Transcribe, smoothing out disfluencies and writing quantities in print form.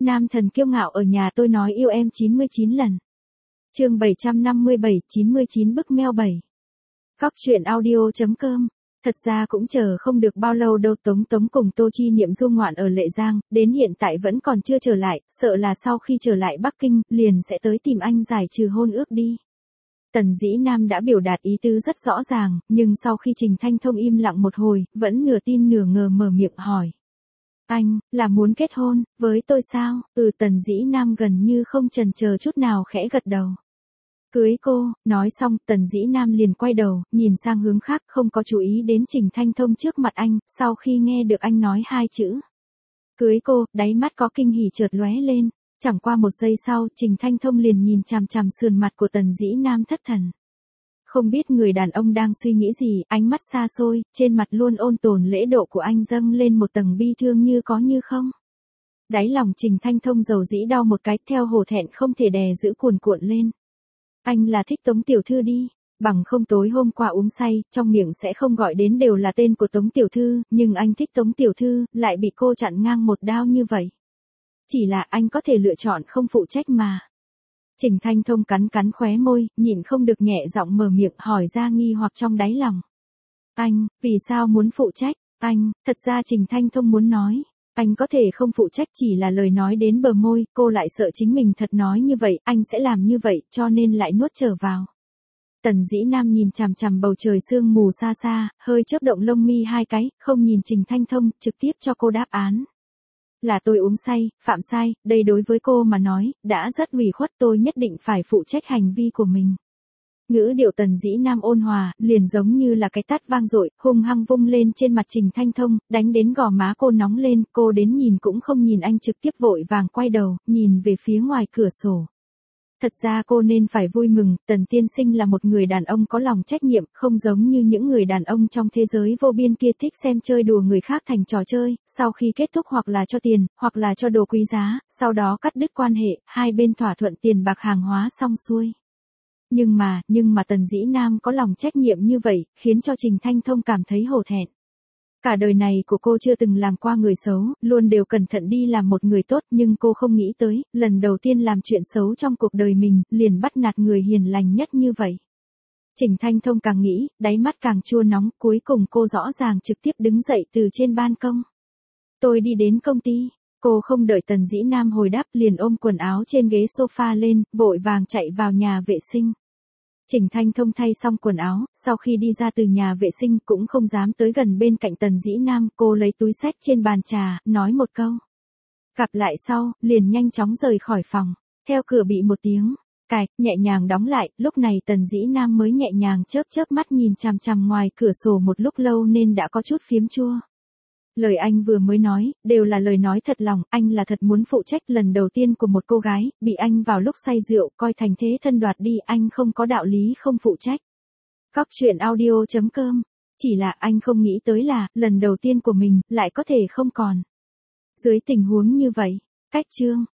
Nam thần kiêu ngạo ở nhà tôi nói yêu em 99 lần. Chương 757, 99 bức mail 7. Cóc truyện audio.com. Thật ra cũng chờ không được bao lâu đâu, Tống cùng Tô Chi Niệm du ngoạn ở Lệ Giang, đến hiện tại vẫn còn chưa trở lại, sợ là sau khi trở lại Bắc Kinh, liền sẽ tới tìm anh giải trừ hôn ước đi. Tần Dĩ Nam đã biểu đạt ý tứ rất rõ ràng, nhưng sau khi Trình Thanh Thông im lặng một hồi, vẫn nửa tin nửa ngờ mở miệng hỏi. Anh, là muốn kết hôn, với tôi sao? Tần Dĩ Nam gần như không chần chờ chút nào khẽ gật đầu. Cưới cô, nói xong, Tần Dĩ Nam liền quay đầu, nhìn sang hướng khác, không có chú ý đến Trình Thanh Thông trước mặt anh, sau khi nghe được anh nói hai chữ. Cưới cô, đáy mắt có kinh hỉ chợt lóe lên, chẳng qua một giây sau, Trình Thanh Thông liền nhìn chằm chằm sườn mặt của Tần Dĩ Nam thất thần. Không biết người đàn ông đang suy nghĩ gì, ánh mắt xa xôi, trên mặt luôn ôn tồn lễ độ của anh dâng lên một tầng bi thương như có như không. Đáy lòng Trình Thanh Thông dầu dĩ đau một cái, theo hổ thẹn không thể đè giữ cuồn cuộn lên. Anh là thích Tống tiểu thư đi, bằng không tối hôm qua uống say, trong miệng sẽ không gọi đến đều là tên của Tống tiểu thư, nhưng anh thích Tống tiểu thư, lại bị cô chặn ngang một đao như vậy. Chỉ là anh có thể lựa chọn không phụ trách mà. Trình Thanh Thông cắn khóe môi, nhịn không được nhẹ giọng mở miệng hỏi ra nghi hoặc trong đáy lòng. Anh, vì sao muốn phụ trách? Anh, thật ra Trình Thanh Thông muốn nói. Anh có thể không phụ trách, chỉ là lời nói đến bờ môi, cô lại sợ chính mình thật nói như vậy, anh sẽ làm như vậy, cho nên lại nuốt trở vào. Tần Dĩ Nam nhìn chằm chằm bầu trời sương mù xa xa, hơi chớp động lông mi hai cái, không nhìn Trình Thanh Thông, trực tiếp cho cô đáp án. Là tôi uống say, phạm sai, đây đối với cô mà nói, đã rất ủy khuất, tôi nhất định phải phụ trách hành vi của mình. Ngữ điệu Tần Dĩ Nam ôn hòa, liền giống như là cái tát vang dội, hung hăng vung lên trên mặt Trình Thanh Thông, đánh đến gò má cô nóng lên, cô đến nhìn cũng không nhìn anh, trực tiếp vội vàng quay đầu, nhìn về phía ngoài cửa sổ. Thật ra cô nên phải vui mừng, Tần tiên sinh là một người đàn ông có lòng trách nhiệm, không giống như những người đàn ông trong thế giới vô biên kia thích xem chơi đùa người khác thành trò chơi, sau khi kết thúc hoặc là cho tiền, hoặc là cho đồ quý giá, sau đó cắt đứt quan hệ, hai bên thỏa thuận tiền bạc hàng hóa xong xuôi. Nhưng mà Tần Dĩ Nam có lòng trách nhiệm như vậy, khiến cho Trình Thanh Thông cảm thấy hổ thẹn. Cả đời này của cô chưa từng làm qua người xấu, luôn đều cẩn thận đi làm một người tốt, nhưng cô không nghĩ tới, lần đầu tiên làm chuyện xấu trong cuộc đời mình, liền bắt nạt người hiền lành nhất như vậy. Trình Thanh Thông càng nghĩ, đáy mắt càng chua nóng, cuối cùng cô rõ ràng trực tiếp đứng dậy từ trên ban công. Tôi đi đến công ty. Cô không đợi Tần Dĩ Nam hồi đáp, liền ôm quần áo trên ghế sofa lên, vội vàng chạy vào nhà vệ sinh. Trình Thanh Thông thay xong quần áo, sau khi đi ra từ nhà vệ sinh cũng không dám tới gần bên cạnh Tần Dĩ Nam, cô lấy túi xách trên bàn trà, nói một câu. Gặp lại sau, liền nhanh chóng rời khỏi phòng, theo cửa bị một tiếng cạch, nhẹ nhàng đóng lại, lúc này Tần Dĩ Nam mới nhẹ nhàng chớp mắt nhìn chằm chằm ngoài cửa sổ một lúc lâu nên đã có chút phiếm chua. Lời anh vừa mới nói, đều là lời nói thật lòng, anh là thật muốn phụ trách lần đầu tiên của một cô gái, bị anh vào lúc say rượu, coi thành thế thân đoạt đi, anh không có đạo lý không phụ trách. Cóc truyện audio.com. Chỉ là anh không nghĩ tới là, lần đầu tiên của mình, lại có thể không còn. Dưới tình huống như vậy, cách chương.